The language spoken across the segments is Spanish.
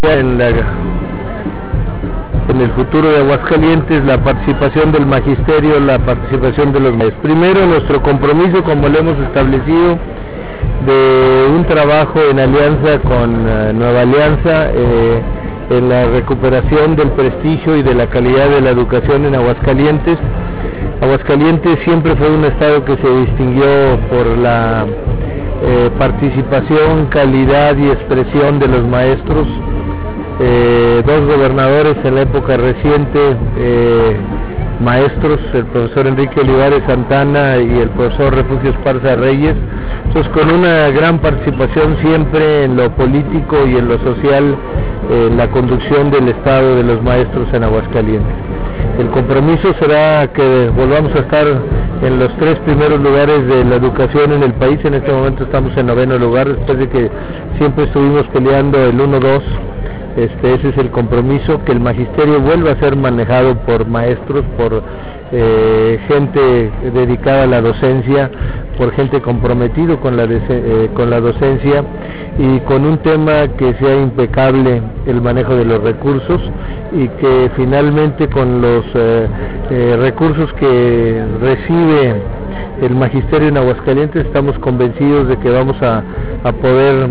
en el futuro de Aguascalientes, la participación del magisterio, la participación de los maestros. Primero, nuestro compromiso, como lo hemos establecido, de un trabajo en alianza con Nueva Alianza, en la recuperación del prestigio y de la calidad de la educación en Aguascalientes. Aguascalientes siempre fue un estado que se distinguió por la participación, calidad y expresión de los maestros. Dos gobernadores en la época reciente, maestros, el profesor Enrique Olivares Santana y el profesor Refugio Esparza Reyes, entonces con una gran participación siempre en lo político y en lo social, en la conducción del estado de los maestros en Aguascalientes. El compromiso será que volvamos a estar en los 3 primeros lugares de la educación en el país. En este momento estamos en 9º lugar, después de que siempre estuvimos peleando el 1-2. Ese es el compromiso, que el magisterio vuelva a ser manejado por maestros, por gente dedicada a la docencia, por gente comprometido con la docencia, y con un tema que sea impecable el manejo de los recursos, y que finalmente con los recursos que recibe el magisterio en Aguascalientes estamos convencidos de que vamos a poder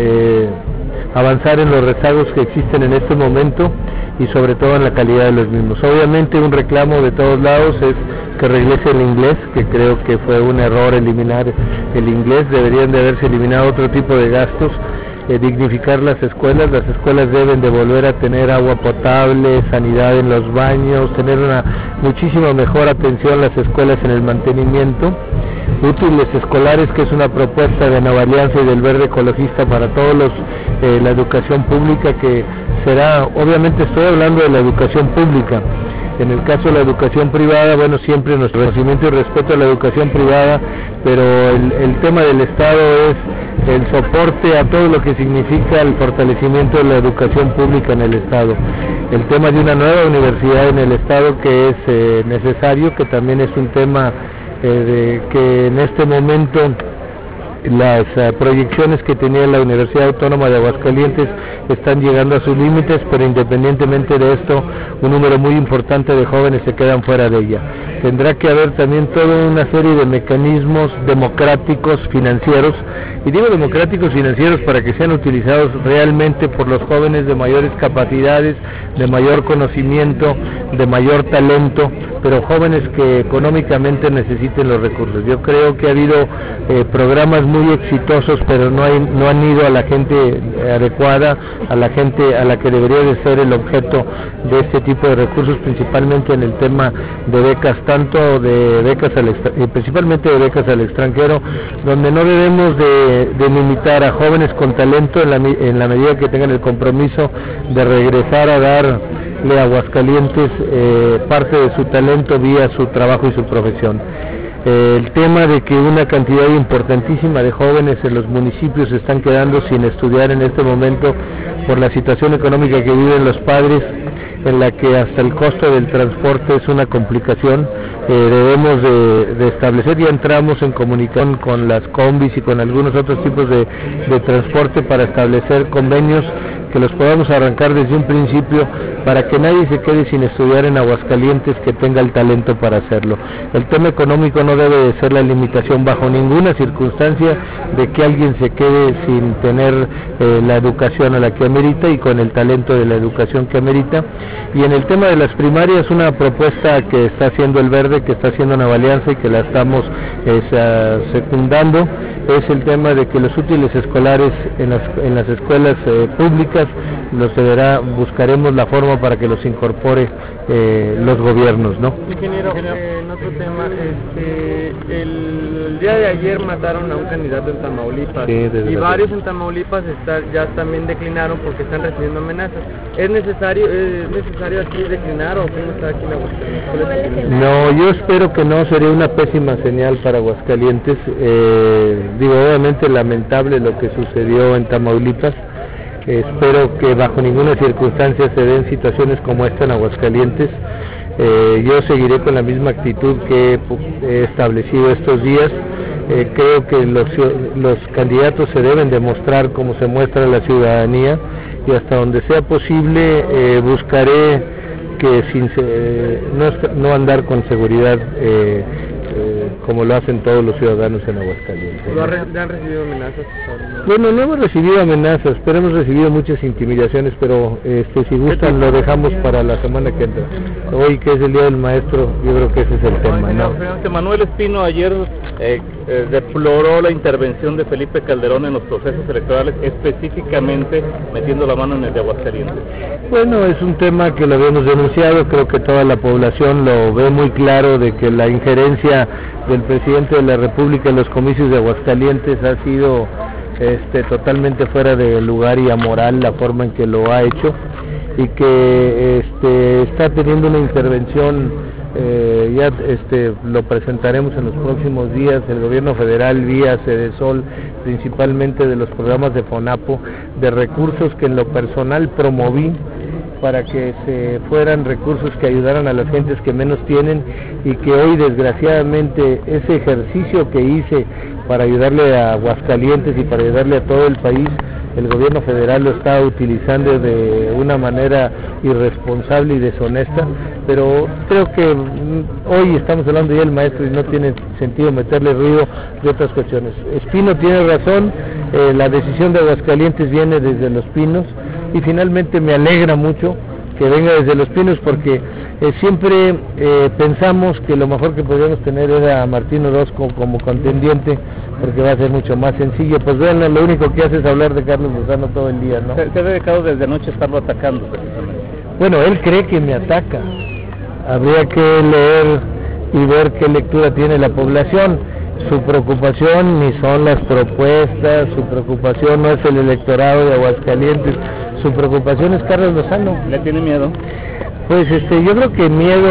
avanzar en los rezagos que existen en este momento y sobre todo en la calidad de los mismos. Obviamente un reclamo de todos lados es que regrese el inglés, que creo que fue un error eliminar el inglés. Deberían de haberse eliminado otro tipo de gastos, dignificar las escuelas deben de volver a tener agua potable, sanidad en los baños, tener una muchísima mejor atención las escuelas en el mantenimiento. Útiles escolares, que es una propuesta de Nueva Alianza y del Verde Ecologista para todos la educación pública, que será, obviamente estoy hablando de la educación pública. En el caso de la educación privada, bueno, siempre nuestro reconocimiento y respeto a la educación privada, pero el tema del Estado es el soporte a todo lo que significa el fortalecimiento de la educación pública en el Estado. El tema de una nueva universidad en el Estado, que es necesario, que también es un tema que en este momento las proyecciones que tenía la Universidad Autónoma de Aguascalientes están llegando a sus límites, pero independientemente de esto, un número muy importante de jóvenes se quedan fuera de ella. Tendrá que haber también toda una serie de mecanismos democráticos financieros, y digo democráticos financieros para que sean utilizados realmente por los jóvenes de mayores capacidades, de mayor conocimiento, de mayor talento, pero jóvenes que económicamente necesiten los recursos. Yo creo que ha habido programas muy exitosos, pero no han ido a la gente adecuada, a la gente a la que debería de ser el objeto de este tipo de recursos, principalmente en el tema de becas, tanto de becas principalmente de becas al extranjero, donde no debemos de limitar a jóvenes con talento en la medida que tengan el compromiso de regresar a darle a Aguascalientes parte de su talento vía su trabajo y su profesión. El tema de que una cantidad importantísima de jóvenes en los municipios se están quedando sin estudiar en este momento por la situación económica que viven los padres, en la que hasta el costo del transporte es una complicación. Debemos de establecer, ya entramos en comunicación con las combis y con algunos otros tipos de transporte para establecer convenios que los podamos arrancar desde un principio, para que nadie se quede sin estudiar en Aguascalientes que tenga el talento para hacerlo. El tema económico no debe de ser la limitación bajo ninguna circunstancia de que alguien se quede sin tener la educación a la que amerita y con el talento de la educación que amerita. Y en el tema de las primarias, una propuesta que está haciendo el Verde, que está haciendo Nueva Alianza y que la estamos secundando, es el tema de que los útiles escolares en las escuelas públicas buscaremos la forma para que los incorpore los gobiernos, ¿no? Ingeniero, en otro tema, el día de ayer mataron a un candidato en Tamaulipas, sí, y varios en Tamaulipas ya también declinaron porque están recibiendo amenazas. ¿Es necesario así declinar o cómo está aquí en Aguascalientes? No, yo espero que no, sería una pésima señal para Aguascalientes. Obviamente lamentable lo que sucedió en Tamaulipas. Espero que bajo ninguna circunstancia se den situaciones como esta en Aguascalientes. Yo seguiré con la misma actitud que he establecido estos días. Creo que los candidatos se deben demostrar como se muestra la ciudadanía, y hasta donde sea posible buscaré que no andar con seguridad como lo hacen todos los ciudadanos en Aguascalientes. ¿Le han recibido amenazas? Bueno, no hemos recibido amenazas, pero hemos recibido muchas intimidaciones, pero si gustan lo dejamos para la semana que entra. Hoy, que es el Día del Maestro, yo creo que ese es el tema, ¿no? Manuel Espino ayer deploró la intervención de Felipe Calderón en los procesos electorales, específicamente metiendo la mano en el de Aguascalientes. Bueno, es un tema que lo habíamos denunciado, creo que toda la población lo ve muy claro, de que la injerencia del presidente de la República en los comicios de Aguascalientes ha sido totalmente fuera de lugar y amoral la forma en que lo ha hecho, y que está teniendo una intervención, lo presentaremos en los próximos días, el gobierno federal vía Cedesol, principalmente de los programas de FONAPO, de recursos que en lo personal promoví para que se fueran recursos que ayudaran a las gentes que menos tienen, y que hoy desgraciadamente ese ejercicio que hice para ayudarle a Aguascalientes y para ayudarle a todo el país, el gobierno federal lo está utilizando de una manera irresponsable y deshonesta, pero creo que hoy estamos hablando ya del maestro y no tiene sentido meterle ruido de otras cuestiones. Espino tiene razón, la decisión de Aguascalientes viene desde Los Pinos, y finalmente me alegra mucho que venga desde Los Pinos, porque siempre pensamos que lo mejor que podríamos tener era a Martín Orozco como contendiente, porque va a ser mucho más sencillo. Pues vean, lo único que hace es hablar de Carlos Lozano todo el día, ¿no? Se ha dedicado desde anoche a estarlo atacando precisamente. Bueno, él cree que me ataca. Habría que leer y ver qué lectura tiene la población. Su preocupación ni son las propuestas, su preocupación no es el electorado de Aguascalientes, su preocupación es Carlos Lozano. ¿Le tiene miedo? Pues yo creo que miedo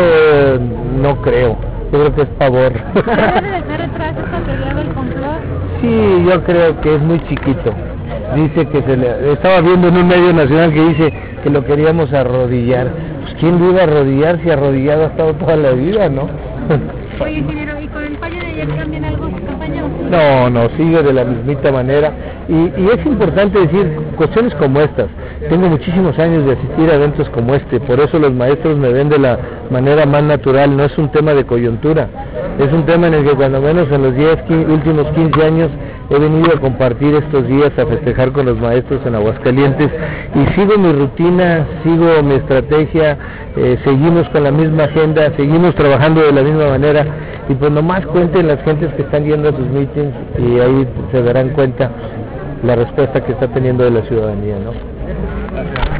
no creo, yo creo que es pavor. ¿Debe de dejar atrás esta teoría del complot? Sí, yo creo que es muy chiquito. Dice que estaba viendo en un medio nacional que dice que lo queríamos arrodillar. Pues ¿quién lo iba a arrodillar si arrodillado ha estado toda la vida, no? Oye, ingeniero, ¿y con el fallo de ayer cambian algo su campaña? No, sigue de la mismita manera, y es importante decir cuestiones como estas. Tengo muchísimos años de asistir a eventos como este, por eso los maestros me ven de la manera más natural, no es un tema de coyuntura, es un tema en el que cuando menos en los últimos 15 años he venido a compartir estos días, a festejar con los maestros en Aguascalientes, y sigo mi rutina, sigo mi estrategia, seguimos con la misma agenda, seguimos trabajando de la misma manera, y pues nomás cuenten las gentes que están yendo a sus meetings, y ahí se darán cuenta la respuesta que está teniendo de la ciudadanía, ¿no?